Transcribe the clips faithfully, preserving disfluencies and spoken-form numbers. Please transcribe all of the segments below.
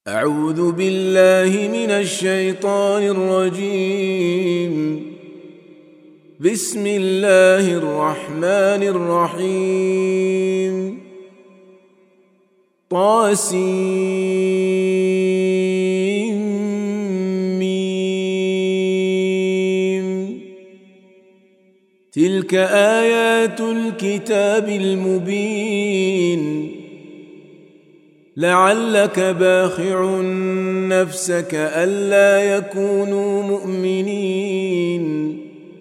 أعوذ بالله من الشيطان الرجيم. بسم الله الرحمن الرحيم. طاسيم. تلك آيات الكتاب المبين. لعلك باخع نفسك ألا يكونوا مؤمنين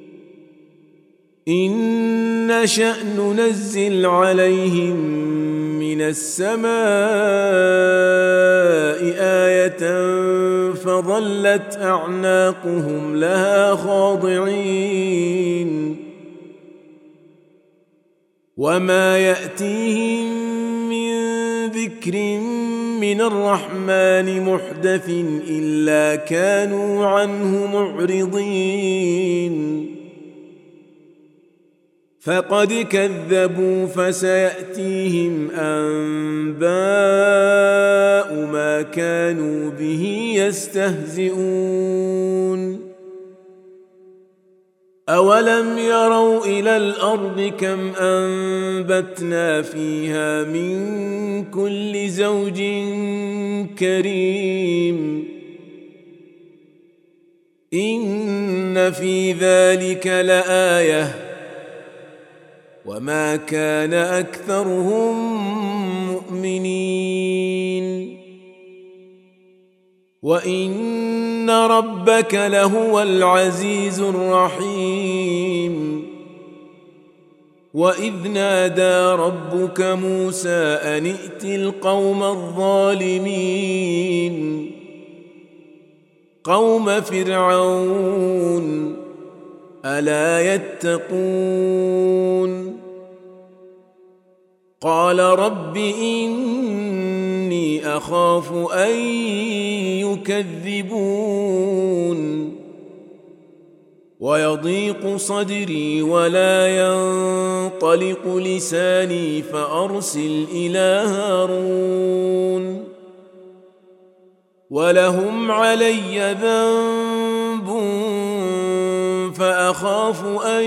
إن نشأ ننزل عليهم من السماء آية فظلت أعناقهم لها خاضعين وما يأتيهم ذكر من الرحمن محدث إلا كانوا عنه معرضين فقد كذبوا فسيأتيهم أنباء ما كانوا به يستهزئون أولم يروا إلى الأرض كم أنبتنا فيها من كل زوج كريم إن في ذلك لآية وما كان أكثرهم مؤمنين وإن ربك لهو العزيز الرحيم وإذ نادى ربك موسى أن ائت القوم الظالمين قوم فرعون ألا يتقون قال رب إني أخاف أن يكذبون ويضيق صدري ولا ينطلق لساني فأرسل إلى هارون ولهم علي ذنب فأخاف أن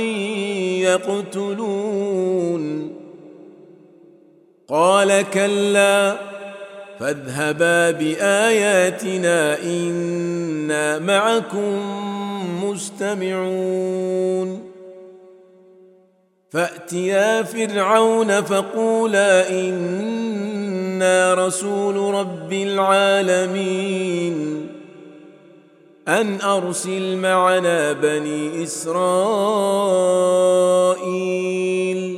يقتلون قال كلا فاذهبا بآياتنا إنا معكم مستمعون فأتيا فرعون فقولا إنا رسول رب العالمين أن أرسل معنا بني إسرائيل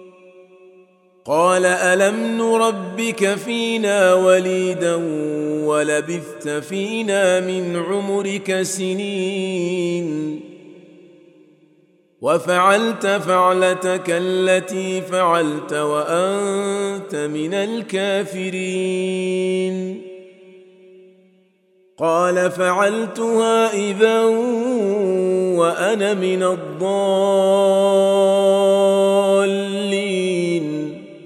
قال ألم نربك فينا وليدا ولبثت فينا من عمرك سنين وفعلت فعلتك التي فعلت وأنت من الكافرين قال فعلتها إذا وأنا من الضالين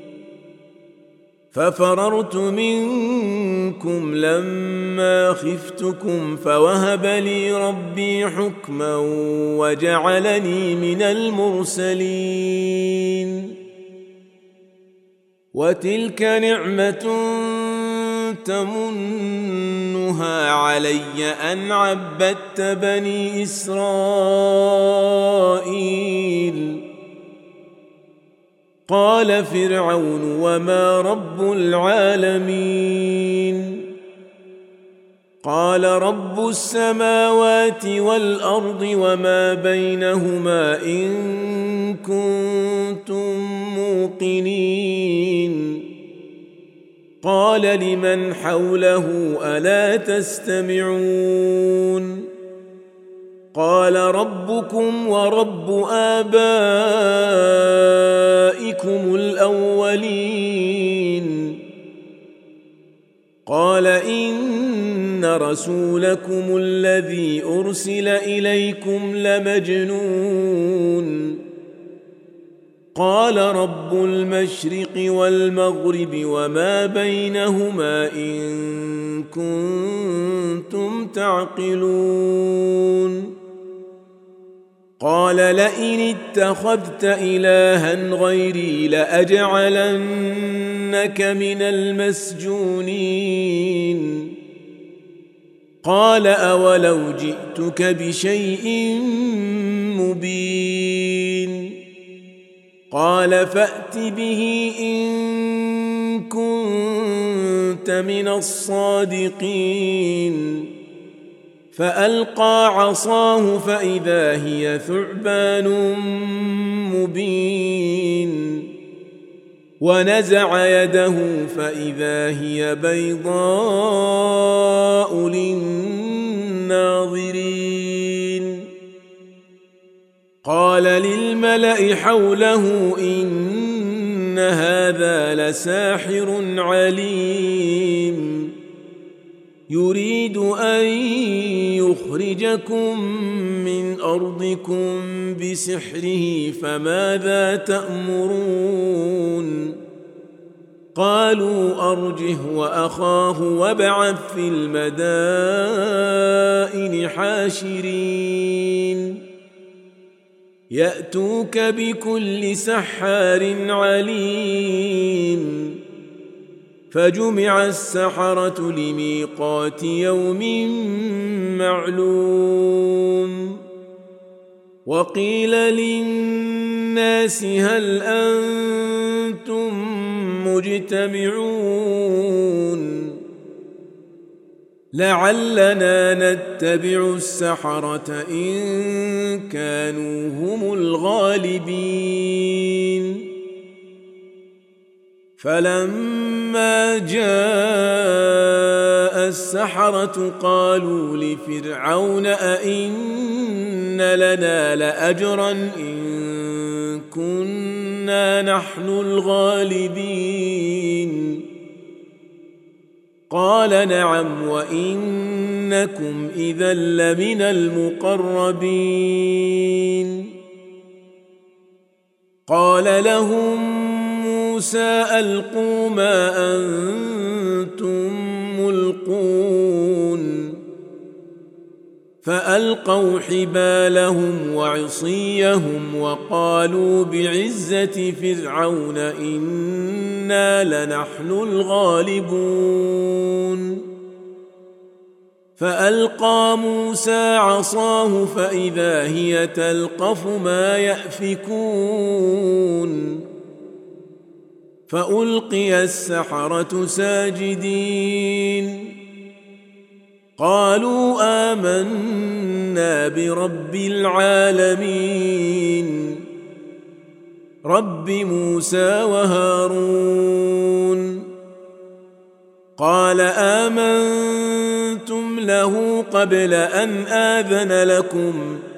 ففررت منكم لما خفتكم فوهب لي ربي حكما وجعلني من المرسلين وتلك نعمة تمنها علي أن عبدت بني إسرائيل قال فرعون وما رب العالمين قال رب السماوات والأرض وما بينهما إن كنتم موقنين قال لمن حوله ألا تستمعون قال ربكم ورب آبائكم الأولين قال إن رسولكم الذي أرسل إليكم لمجنون قال رب المشرق والمغرب وما بينهما إن كنتم تعقلون قال لئن اتخذت إلها غيري لأجعلنك من المسجونين قال أولو جئتك بشيء مبين قال فأت به إن كنت من الصادقين فألقى عصاه فإذا هي ثعبان مبين ونزع يده فإذا هي بيضاء للناظرين قال للملأ حوله إن هذا لساحر عليم يريد أن يخرجكم من أرضكم بسحره فماذا تأمرون قالوا أرجه وأخاه وابعث في المدائن حاشرين يأتوك بكل سحار عليم فجمع السحرة لميقات يوم معلوم وقيل للناس هل أنتم مجتمعون لعلنا نتبع السحرة إن كانوا هم الغالبين فلما جاء السحرة قالوا لفرعون أئن لنا لأجرا إن كنا نحن الغالبين قال نعم وإنكم إذا لمن المقربين قال لهم موسى ألقوا ما أنتم ملقون فألقوا حبالهم وعصيهم وقالوا بعزة فرعون إنا لنحن الغالبون فألقى موسى عصاه فإذا هي تلقف ما يأفكون فألقي السحرة ساجدين قالوا آمنا برب العالمين رب موسى وهارون قال آمنتم له قبل أن آذن لكم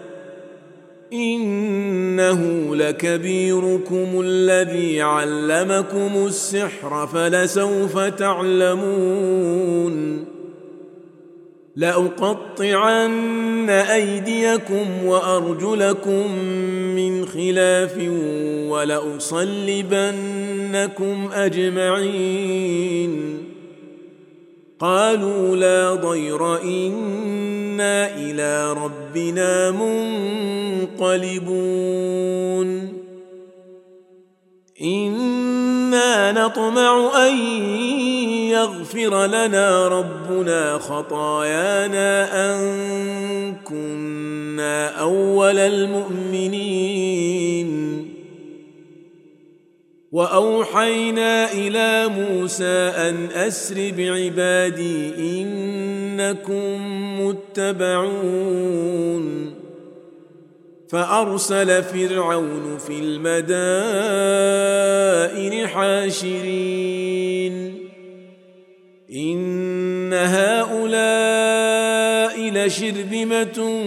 إنه لكبيركم الذي علمكم السحر فلسوف تعلمون لأقطعن أيديكم وأرجلكم من خلاف ولأصلبنكم أجمعين قالوا لا ضير إنا إلى ربنا منقلبون إنا نطمع أن يغفر لنا ربنا خطايانا أن كنا أول المؤمنين وأوحينا إلى موسى أن أسر بعبادي إنكم متبعون فأرسل فرعون في المدائن حاشرين إن هؤلاء لشرذمة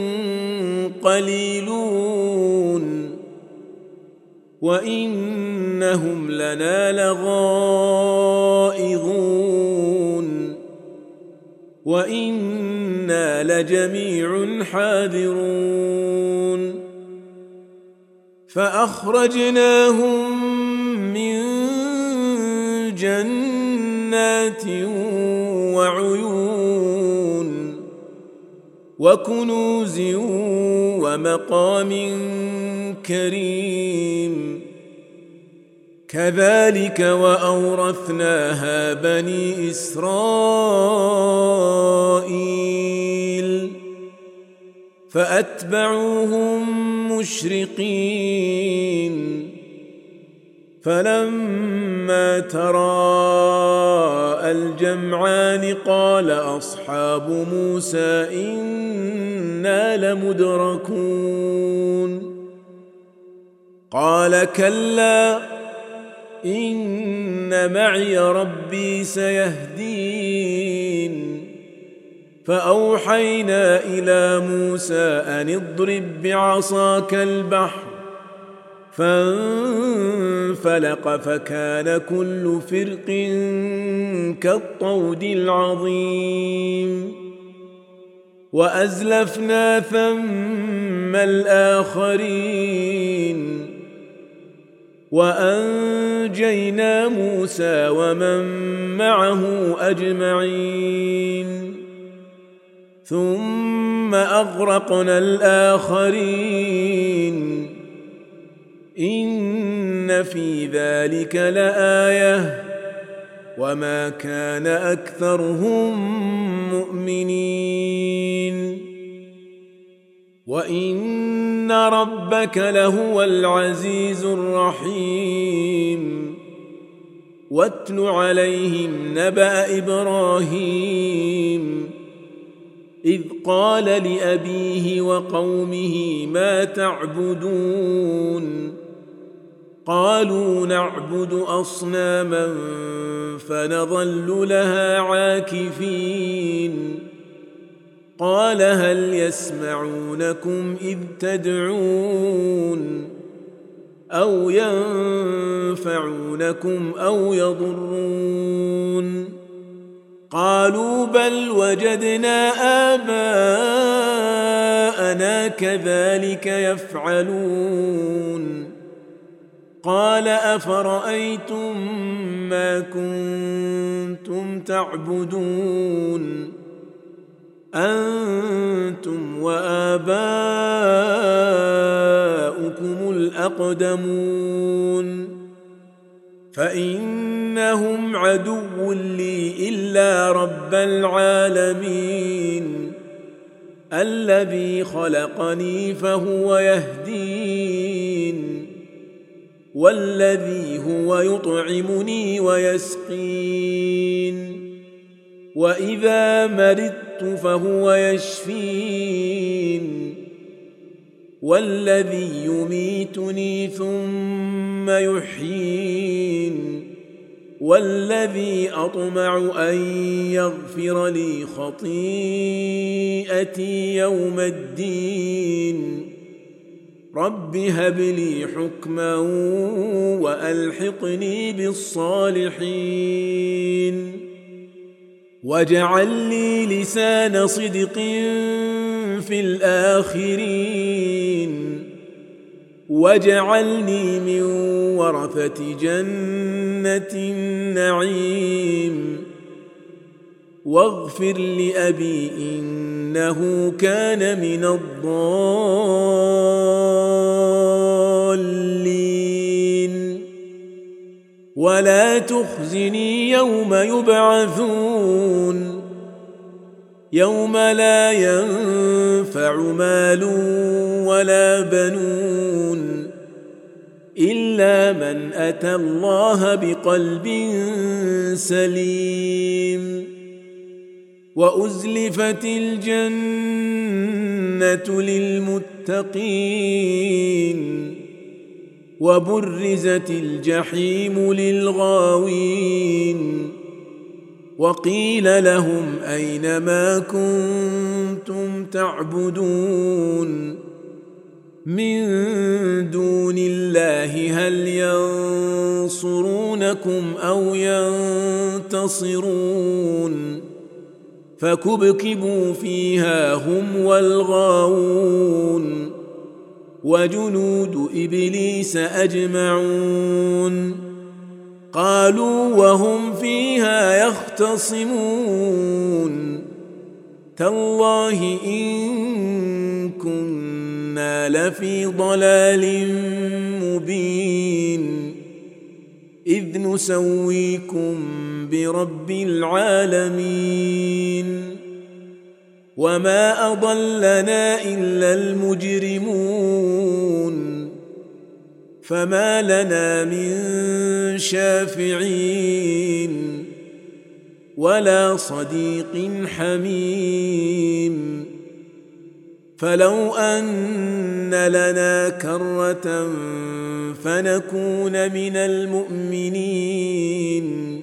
قليلون وإنهم لنا لغائظون وإنا لجميع حاذرون فأخرجناهم جنات وعيون وكنوز ومقام كريم كذلك وأورثناها بني إسرائيل فأتبعوهم مشرقين فلما تراءى الجمعان قال أصحاب موسى إنا لمدركون قال كلا إن معي ربي سيهدين فأوحينا إلى موسى أن اضرب بعصاك البحر فانفلق فكان كل فرق كالطود العظيم وأزلفنا ثم الآخرين وأنجينا موسى ومن معه أجمعين ثم أغرقنا الآخرين إن في ذلك لآية وما كان أكثرهم مؤمنين وإن ربك لهو العزيز الرحيم واتل عليهم نبأ إبراهيم إذ قال لأبيه وقومه ما تعبدون قالوا نعبد أصناما فنظل لها عاكفين قال هل يسمعونكم إذ تدعون أو ينفعونكم أو يضرون قالوا بل وجدنا آباءنا كذلك يفعلون قال أفرأيتم ما كنتم تعبدون أنتم وآباؤكم الأقدمون فإنهم عدو لي إلا رب العالمين الذي خلقني فهو يهدين والذي هو يطعمني ويسقين وإذا مرضت فهو يشفين والذي يميتني ثم يحيين والذي أطمع أن يغفر لي خطيئتي يوم الدين رب هب لي حكما وألحقني بالصالحين واجعل لي لسان صدق في الآخرين واجعلني من ورثة جنة النعيم واغفر لأبي إنه كان من الضالين ولا تخزني يوم يبعثون يوم لا ينفع مال ولا بنون إلا من أتى الله بقلب سليم وأزلفت الجنة للمتقين وبرزت الجحيم للغاوين وقيل لهم أين ما كنتم تعبدون من دون الله هل ينصرونكم أو ينتصرون فكبكبوا فيها هم والغاوون وجنود إبليس أجمعون قالوا وهم فيها يختصمون تالله إن كنا لفي ضلال مبين إذ نسويكم برب العالمين وما أضلنا إلا المجرمون فما لنا من شافعين ولا صديق حميم فلو أن لنا كرة فنكون من المؤمنين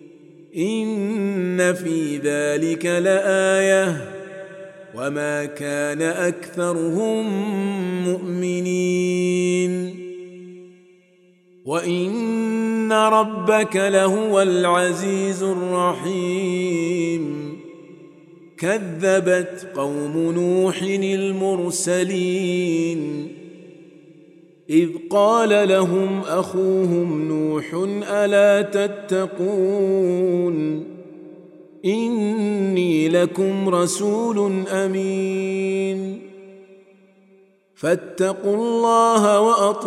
إن في ذلك لآية وما كان أكثرهم مؤمنين وإن ربك لهو العزيز الرحيم كذبت قوم نوح المرسلين إذ قال لهم أخوهم نوح ألا تتقون إني لكم رسول أمين فاتقوا الله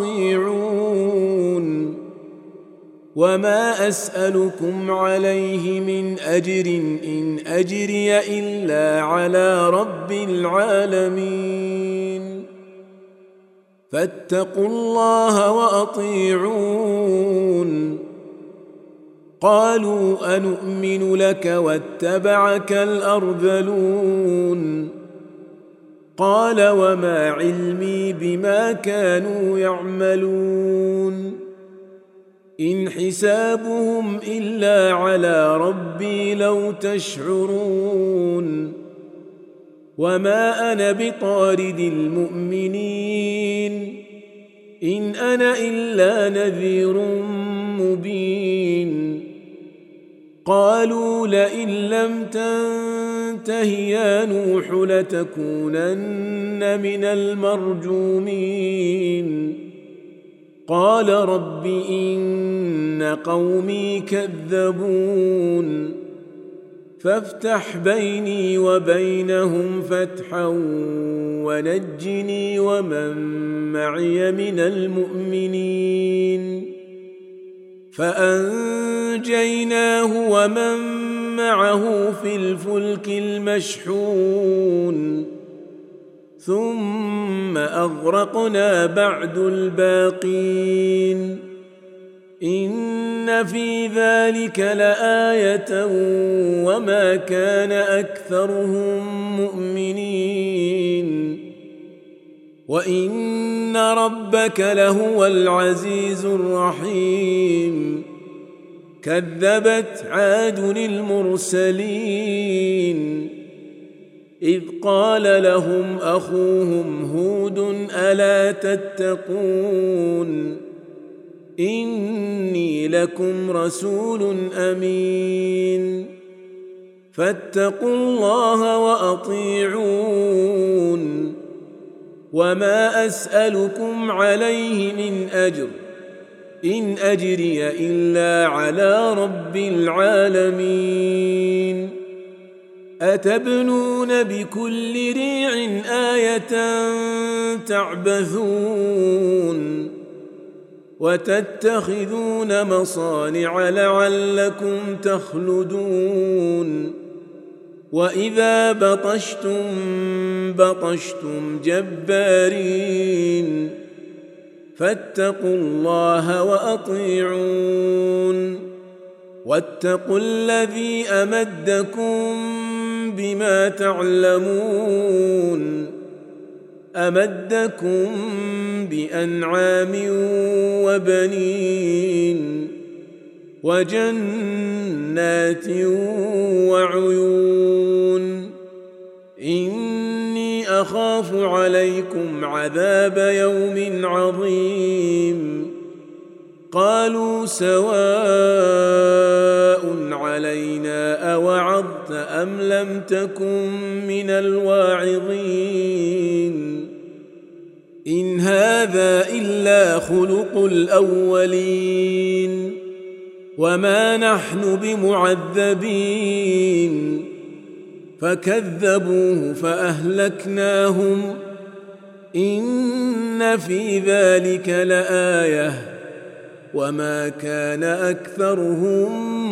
وأطيعون وما أسألكم عليه من أجر إن أجري إلا على رب العالمين فاتقوا الله وأطيعون قالوا أنؤمن لك واتبعك الأرذلون قال وما علمي بما كانوا يعملون إن حسابهم إلا على ربي لو تشعرون وما أنا بطارد المؤمنين إن أنا إلا نذير مبين قالوا لئن لم تنته يا نوح لتكونن من المرجومين قال رب إن قومي كذبون فافتح بيني وبينهم فتحا ونجني ومن معي من المؤمنين فأنجيناه ومن معه في الفلك المشحون ثم أغرقنا بعد الباقين إن في ذلك لآية وما كان أكثرهم مؤمنين وإن ربك لهو العزيز الرحيم كذبت عاد المرسلين إذ قال لهم أخوهم هود ألا تتقون إني لكم رسول أمين فاتقوا الله وأطيعون وما أسألكم عليه من أجر إن أجري إلا على رب العالمين أتبنون بكل ريع آية تعبثون وتتخذون مصانع لعلكم تخلدون وإذا بطشتم بطشتم جبارين فاتقوا الله وأطيعون واتقوا الذي أمدكم بما تعلمون أمدكم بأنعام وبنين وجنات وعيون إني أخاف عليكم عذاب يوم عظيم قالوا سواء علينا أوعظت أم لم تكن من الواعظين إن هذا إلا خلق الأولين وما نحن بمعذبين فكذبوه فأهلكناهم إن في ذلك لآية وما كان أكثرهم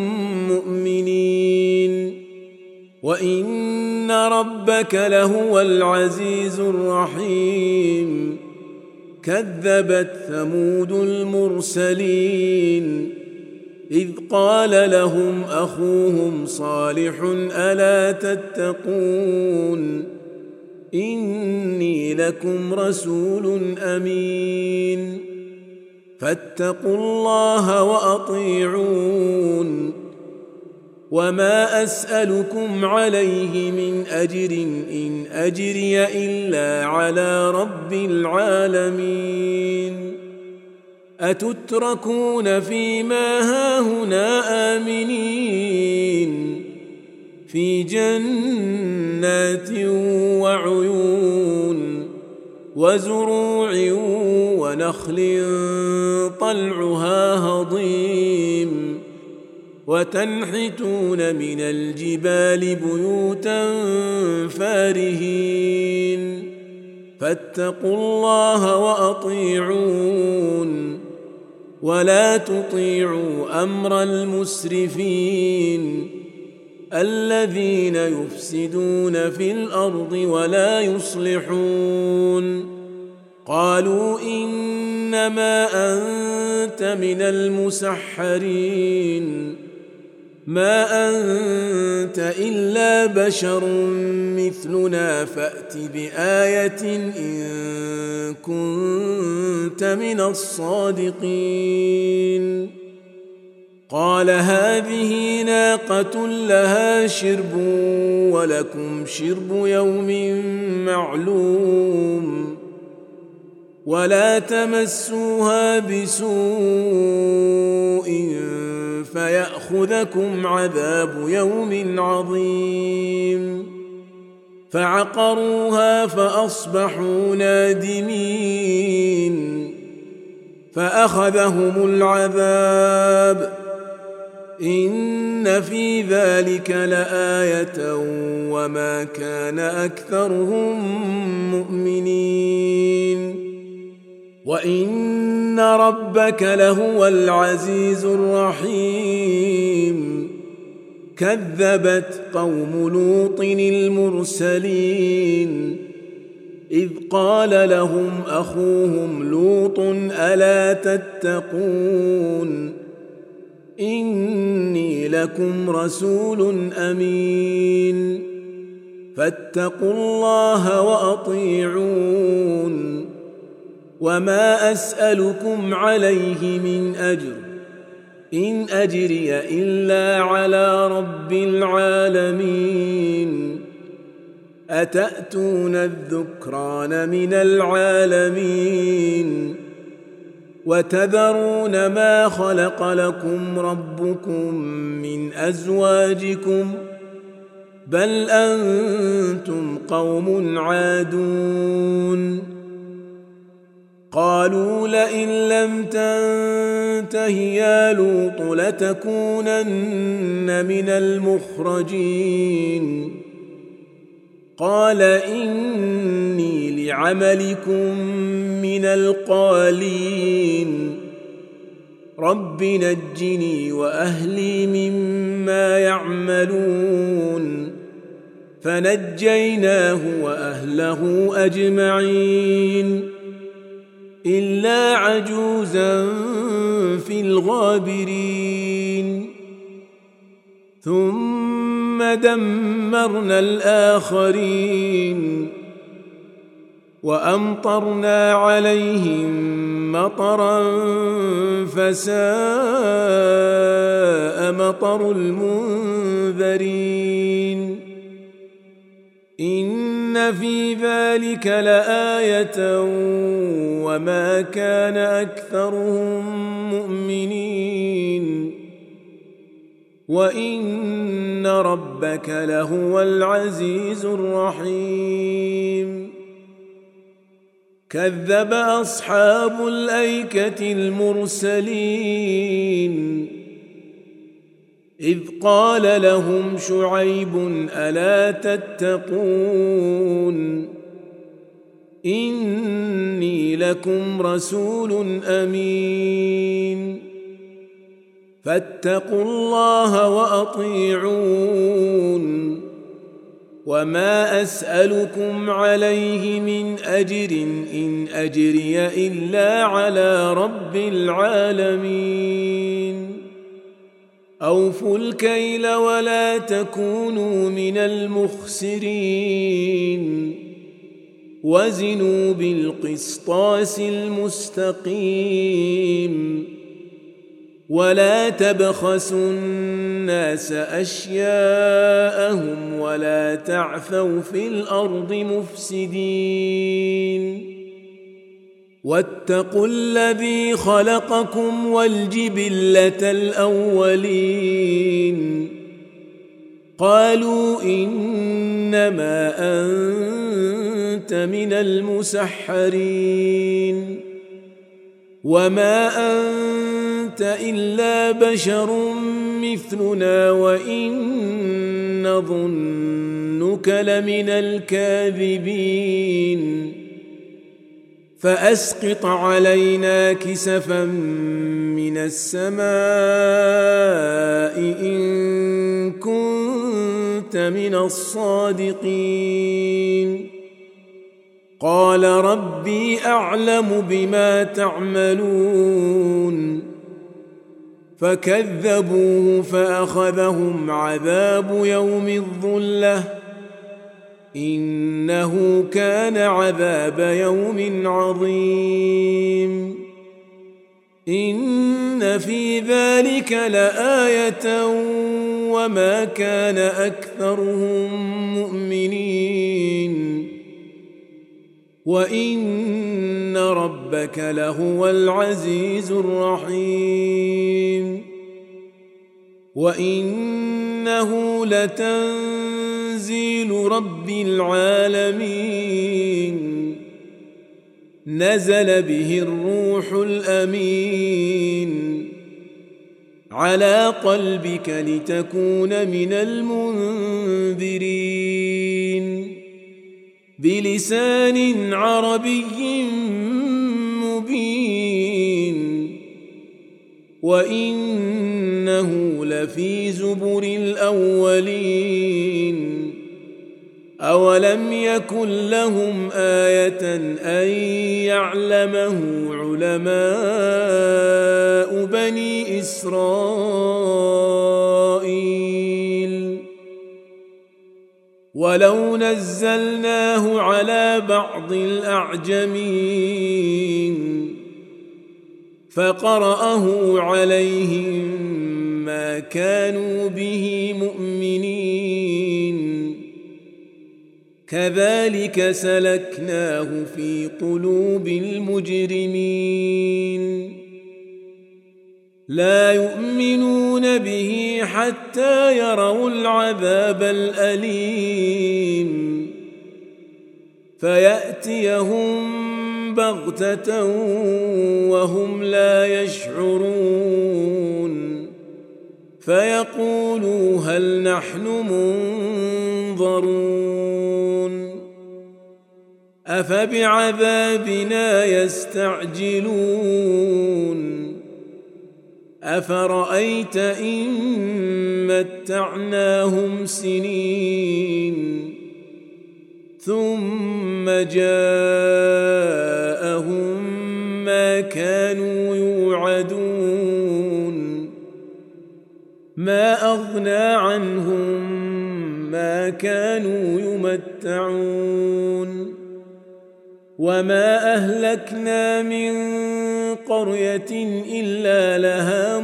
مؤمنين وإن ربك لهو العزيز الرحيم كذبت ثمود المرسلين إذ قال لهم أخوهم صالح ألا تتقون إني لكم رسول أمين فاتقوا الله وأطيعون وما أسألكم عليه من أجر إن أجري إلا على رب العالمين أتتركون فيما هاهنا آمنين في جنات وعيون وزروع ونخل طلعها هضيم وتنحتون من الجبال بيوتا فارهين فاتقوا الله وأطيعون ولا تطيعوا أمر المسرفين الذين يفسدون في الأرض ولا يصلحون قالوا إنما أنت من المسحرين ما أنت إلا بشر مثلنا فأت بآية إن كنت من الصادقين قال هذه ناقة لها شرب ولكم شرب يوم معلوم ولا تمسوها بسوء فيأخذكم عذاب يوم عظيم فعقروها فأصبحوا نادمين فأخذهم العذاب إن في ذلك لآية وما كان أكثرهم مؤمنين وإن ربك لهو العزيز الرحيم كذبت قوم لوط المرسلين إذ قال لهم أخوهم لوط ألا تتقون إني لكم رسول أمين فاتقوا الله وأطيعون وما أسألكم عليه من أجر إن أجري إلا على رب العالمين أتأتون الذكران من العالمين وتذرون ما خلق لكم ربكم من أزواجكم بل أنتم قوم عادون قالوا لئن لم تنته يا لوط لتكونن من المخرجين قال إني لعملكم من القالين رب نجني وأهلي مما يعملون فنجيناه وأهله أجمعين إلا عجوزا في الغابرين ثم دمرنا الآخرين وأمطرنا عليهم مطرا فساء مطر المنذرين إن في ذلك لآية وما كان أكثرهم مؤمنين وإن ربك لهو العزيز الرحيم كذب أصحاب الأيكة المرسلين إذ قال لهم شعيب ألا تتقون إني لكم رسول أمين فاتقوا الله وأطيعون وما أسألكم عليه من أجر إن أجري إلا على رب العالمين أوفوا الكيل ولا تكونوا من المخسرين وزنوا بالقسطاس المستقيم ولا تبخسوا الناس أشياءهم ولا تعثوا في الأرض مفسدين واتقوا الذي خلقكم والجبلة الأولين قالوا إنما أنت من المسحرين وما أنت إلا بشر مثلنا وإن نظنك لمن الكاذبين فأسقط علينا كسفا من السماء إن كنت من الصادقين قال ربي أعلم بما تعملون فكذبوه فأخذهم عذاب يوم الظلة إنه كان عذاب يوم عظيم إن في ذلك لآية وما كان أكثرهم مؤمنين وإن ربك لهو العزيز الرحيم وإنه لتنزيل رب العالمين نزل به الروح الأمين على قلبك لتكون من المنذرين بلسان عربي مبين وإنه لفي زبر الأولين أولم يكن لهم آية أن يعلمه علماء بني إسرائيل ولو نزلناه على بعض الأعجمين فقرأه عليهم ما كانوا به مؤمنين كذلك سلكناه في قلوب المجرمين لا يؤمنون به حتى يروا العذاب الأليم فيأتيهم بغتة وهم لا يشعرون فيقولوا هل نحن منظرون أفبعذابنا يستعجلون أفرأيت إن متعناهم سنين ثم جاءهم ما كانوا يوعدون ما أغنى عنهم ما كانوا يمتعون وما أهلكنا من قرية إلا لها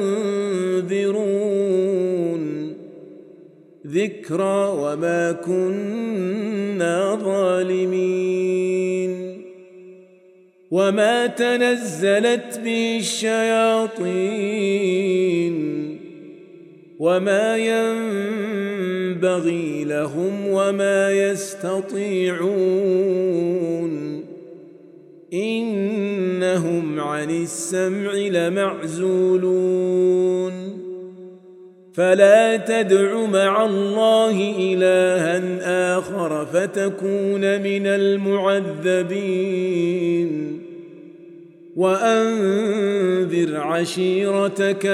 منذرون ذكرى وما كنا ظالمين وما تنزلت به الشياطين وما ينبغي لهم وما يستطيعون إنهم عن السمع لمعزولون فلا تدع مع الله إلها آخر فتكون من المعذبين وأنذر عشيرتك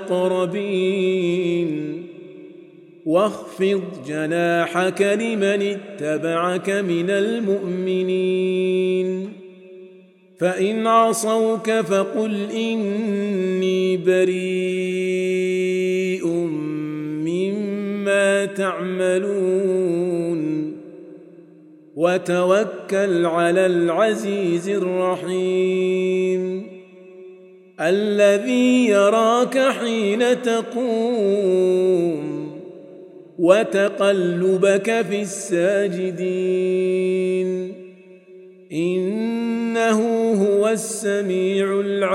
الأقربين واخفض جناحك لمن اتبعك من المؤمنين فإن عصوك فقل إني بريء مما تعملون وتوكل على العزيز الرحيم الذي يراك حين تقوم وتقلبك في الساجدين إنه هو السميع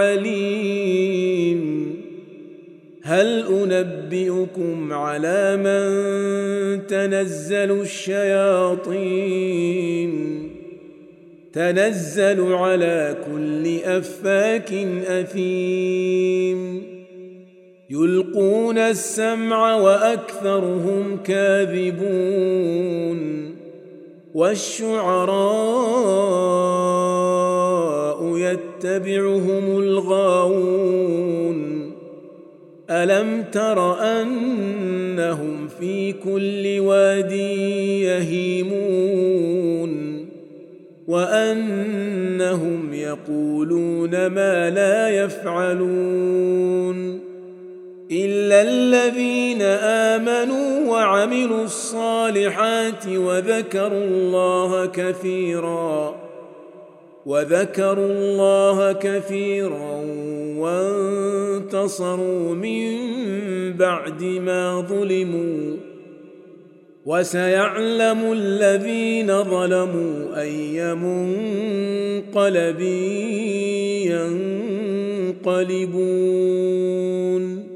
العليم هل أنبئكم على من تنزل الشياطين تنزل على كل أفاك أثيم يلقون السمع وأكثرهم كاذبون والشعراء يتبعهم الغاوون ألم تر أنهم في كل واد يهيمون وأنهم يقولون ما لا يفعلون إلا الذين آمنوا وعملوا الصالحات وذكروا الله كثيرا وذكروا الله كثيرا وانتصروا من بعد ما ظلموا وسيعلم الذين ظلموا أي منقلب ينقلبون